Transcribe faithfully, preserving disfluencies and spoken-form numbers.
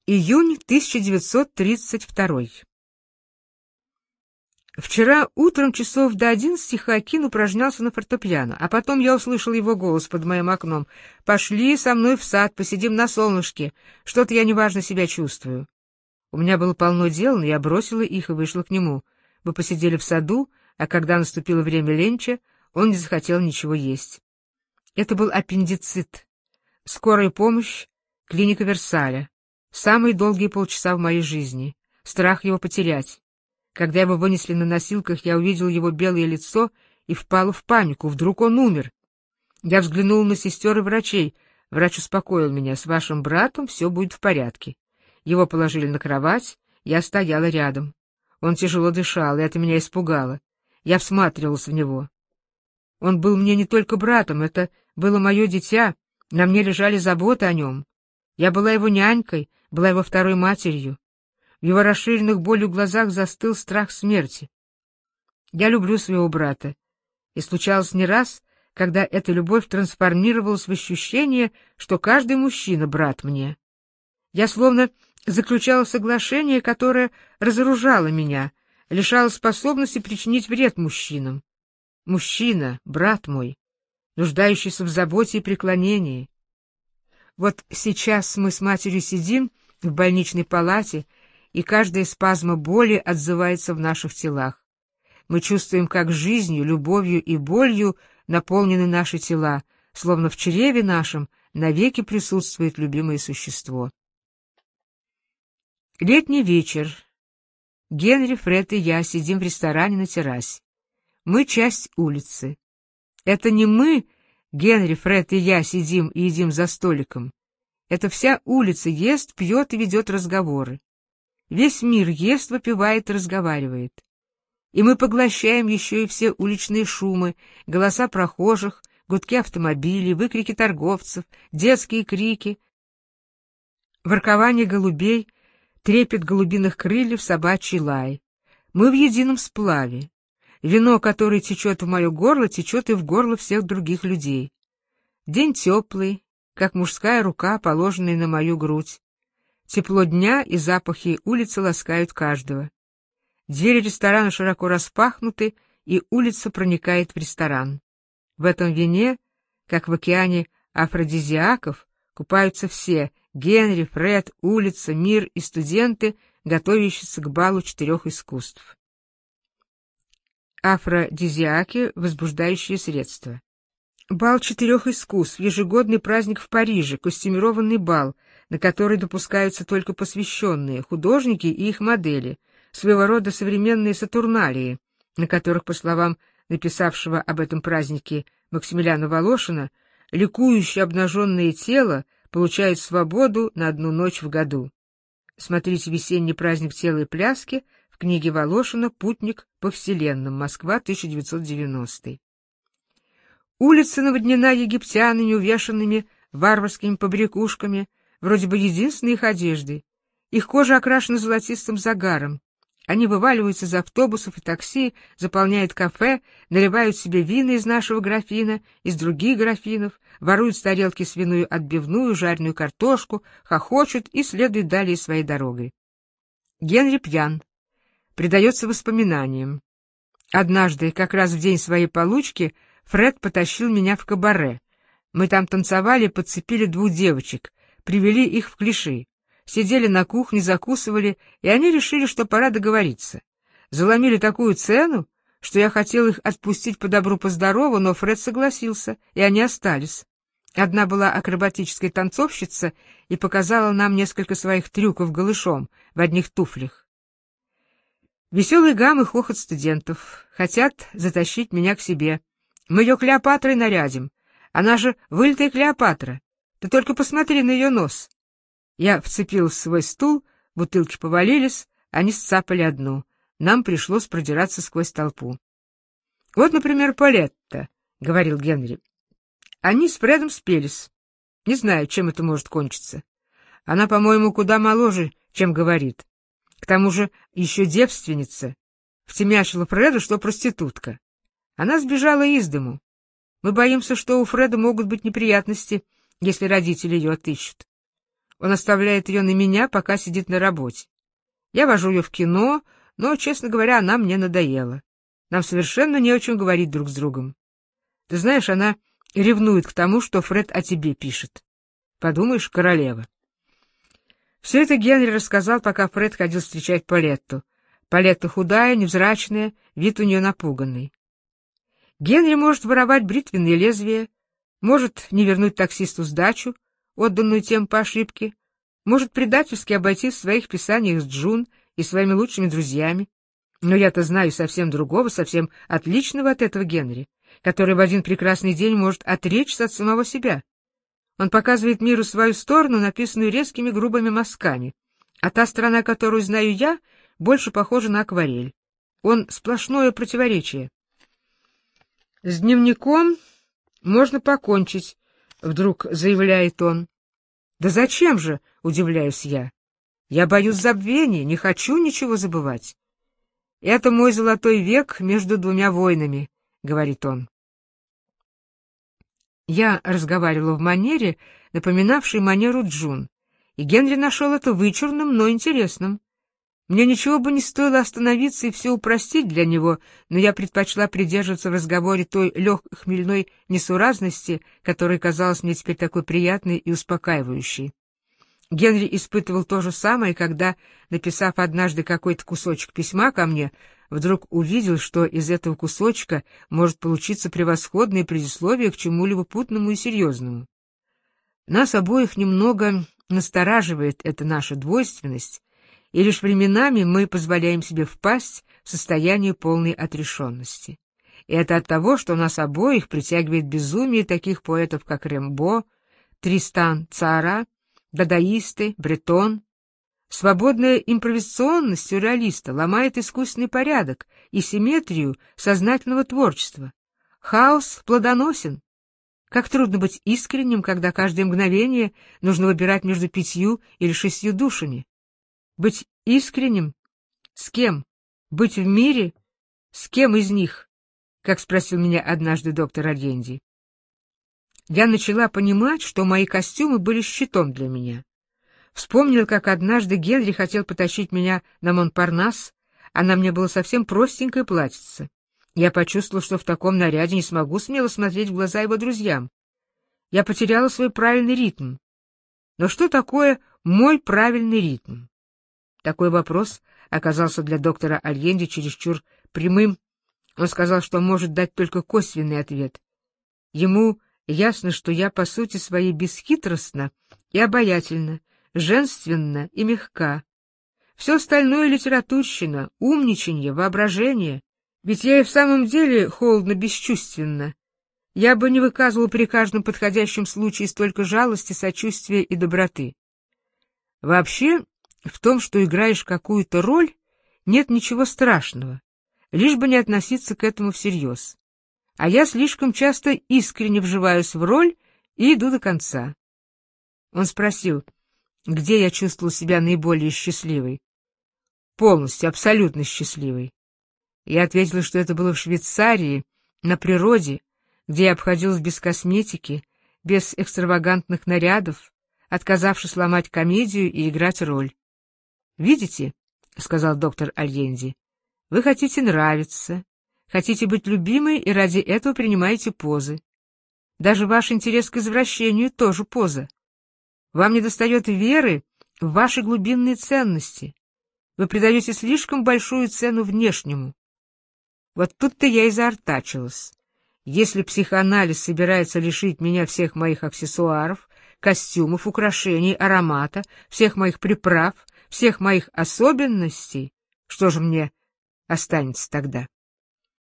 Июнь тысяча девятьсот тридцать второй. Вчера утром часов до одиннадцати Хоакин упражнялся на фортепиано, а потом я услышал его голос под моим окном. «Пошли со мной в сад, посидим на солнышке. Что-то я неважно себя чувствую». У меня было полно дел, но я бросила их и вышла к нему. Мы посидели в саду, а когда наступило время ленча, он не захотел ничего есть. Это был аппендицит. Скорая помощь, клиника Версаля. Самые долгие полчаса в моей жизни. Страх его потерять. Когда его вынесли на носилках, я увидел его белое лицо и впала в панику. Вдруг он умер. Я взглянул на сестер и врачей. Врач успокоил меня: с вашим братом все будет в порядке. Его положили на кровать, я стояла рядом. Он тяжело дышал, и это меня испугало. Я всматривалась в него. Он был мне не только братом, это было мое дитя, на мне лежали заботы о нем. Я была его нянькой, была его второй матерью. В его расширенных болью глазах застыл страх смерти. Я люблю своего брата, и случалось не раз, когда эта любовь трансформировалась в ощущение, что каждый мужчина — брат мне. Я словно заключала соглашение, которое разоружало меня, лишало способности причинить вред мужчинам. Мужчина, брат мой, нуждающийся в заботе и преклонении. Вот сейчас мы с матерью сидим в больничной палате, и каждая спазма боли отзывается в наших телах. Мы чувствуем, как жизнью, любовью и болью наполнены наши тела, словно в чреве нашем навеки присутствует любимое существо. Летний вечер. Генри, Фред и я сидим в ресторане на террасе. Мы часть улицы. Это не мы, Генри, Фред и я, сидим и едим за столиком. Это вся улица ест, пьет и ведет разговоры. Весь мир ест, выпивает и разговаривает. И мы поглощаем еще и все уличные шумы, голоса прохожих, гудки автомобилей, выкрики торговцев, детские крики, воркование голубей, трепет голубиных крыльев, собачий лай. Мы в едином сплаве. Вино, которое течет в мое горло, течет и в горло всех других людей. День теплый, как мужская рука, положенная на мою грудь. Тепло дня и запахи улицы ласкают каждого. Двери ресторана широко распахнуты, и улица проникает в ресторан. В этом вине, как в океане афродизиаков, купаются все — Генри, Фред, улица, мир и студенты, готовящиеся к балу четырех искусств. Афродизиаки — возбуждающие средства. Бал четырех искусств — ежегодный праздник в Париже, костюмированный бал, на который допускаются только посвященные, художники и их модели, своего рода современные сатурналии, на которых, по словам написавшего об этом празднике Максимилиана Волошина, ликующее обнаженное тело получает свободу на одну ночь в году. Смотрите «Весенний праздник тела и пляски» в книге Волошина «Путник по вселенным. Москва, тысяча девятьсот девяностый». Улица наводнена египтянами, увешанными варварскими побрякушками, вроде бы единственной их одеждой. Их кожа окрашена золотистым загаром. Они вываливаются из автобусов и такси, заполняют кафе, наливают себе вина из нашего графина, из других графинов, воруют с тарелки свиную отбивную, жареную картошку, хохочут и следуют далее своей дорогой. Генри пьян, предается воспоминаниям. Однажды, как раз в день своей получки, Фред потащил меня в кабаре. Мы там танцевали, подцепили двух девочек, привели их в клиши. Сидели на кухне, закусывали, и они решили, что пора договориться. Заломили такую цену, что я хотел их отпустить по добру, по здорову, но Фред согласился, и они остались. Одна была акробатической танцовщица и показала нам несколько своих трюков голышом в одних туфлях. Веселый гам и хохот студентов. Хотят затащить меня к себе. Мы ее Клеопатрой нарядим. Она же вылитая Клеопатра. Ты только посмотри на ее нос. Я вцепилась в свой стул, бутылки повалились, они сцапали одну. Нам пришлось продираться сквозь толпу. — Вот, например, Полетта, — говорил Генри. Они с Фредом спелись. Не знаю, чем это может кончиться. Она, по-моему, куда моложе, чем говорит. К тому же еще девственница. Втемяшила Фреду, что проститутка. Она сбежала из дому. Мы боимся, что у Фреда могут быть неприятности, если родители ее отыщут. Он оставляет ее на меня, пока сидит на работе. Я вожу ее в кино, но, честно говоря, она мне надоела. Нам совершенно не о чем говорить друг с другом. Ты знаешь, она ревнует к тому, что Фред о тебе пишет. Подумаешь, королева. Все это Генри рассказал, пока Фред ходил встречать Полетту. Полетта худая, невзрачная, вид у нее напуганный. Генри может воровать бритвенные лезвия, может не вернуть таксисту сдачу, отданную тем по ошибке, может предательски обойтись в своих писаниях с Джун и своими лучшими друзьями. Но я-то знаю совсем другого, совсем отличного от этого Генри, который в один прекрасный день может отречься от самого себя. Он показывает миру свою сторону, написанную резкими грубыми мазками, а та сторона, которую знаю я, больше похожа на акварель. Он сплошное противоречие. «С дневником можно покончить», — вдруг заявляет он. «Да зачем же?» — удивляюсь я. «Я боюсь забвения, не хочу ничего забывать». «Это мой золотой век между двумя войнами», — говорит он. Я разговаривала в манере, напоминавшей манеру Джун, и Генри нашел это вычурным, но интересным. Мне ничего бы не стоило остановиться и все упростить для него, но я предпочла придерживаться в разговоре той легкой хмельной несуразности, которая казалась мне теперь такой приятной и успокаивающей. Генри испытывал то же самое, когда, написав однажды какой-то кусочек письма ко мне, вдруг увидел, что из этого кусочка может получиться превосходное предисловие к чему-либо путному и серьезному. Нас обоих немного настораживает эта наша двойственность, и лишь временами мы позволяем себе впасть в состояние полной отрешенности. И это от того, что нас обоих притягивает безумие таких поэтов, как Рембо, Тристан Цара, дадаисты, Бретон. Свободная импровизационность сюрреалиста ломает искусственный порядок и симметрию сознательного творчества. Хаос плодоносен. Как трудно быть искренним, когда каждое мгновение нужно выбирать между пятью или шестью душами. Быть искренним? С кем? Быть в мире? С кем из них? Как спросил меня однажды доктор Альенди. Я начала понимать, что мои костюмы были щитом для меня. Вспомнила, как однажды Генри хотел потащить меня на Монпарнас, а на мне было совсем простенькое платьице. Я почувствовала, что в таком наряде не смогу смело смотреть в глаза его друзьям. Я потеряла свой правильный ритм. Но что такое мой правильный ритм? Такой вопрос оказался для доктора Альенди чересчур прямым. Он сказал, что может дать только косвенный ответ. Ему ясно, что я по сути своей бесхитростна и обаятельна, женственна и мягка. Все остальное — литературщина, умничанье, воображение. Ведь я и в самом деле холодно-бесчувственна. Я бы не выказывала при каждом подходящем случае столько жалости, сочувствия и доброты. Вообще, в том, что играешь какую-то роль, нет ничего страшного, лишь бы не относиться к этому всерьез. А я слишком часто искренне вживаюсь в роль и иду до конца. Он спросил, где я чувствовал себя наиболее счастливой. Полностью, абсолютно счастливой. Я ответила, что это было в Швейцарии, на природе, где я обходилась без косметики, без экстравагантных нарядов, отказавшись ломать комедию и играть роль. «Видите, — сказал доктор Альенди, — вы хотите нравиться, хотите быть любимой и ради этого принимаете позы. Даже ваш интерес к извращению тоже поза. Вам недостает веры в ваши глубинные ценности. Вы придаете слишком большую цену внешнему». Вот тут-то я и заортачилась. Если психоанализ собирается лишить меня всех моих аксессуаров, костюмов, украшений, аромата, всех моих приправ, всех моих особенностей, что же мне останется тогда?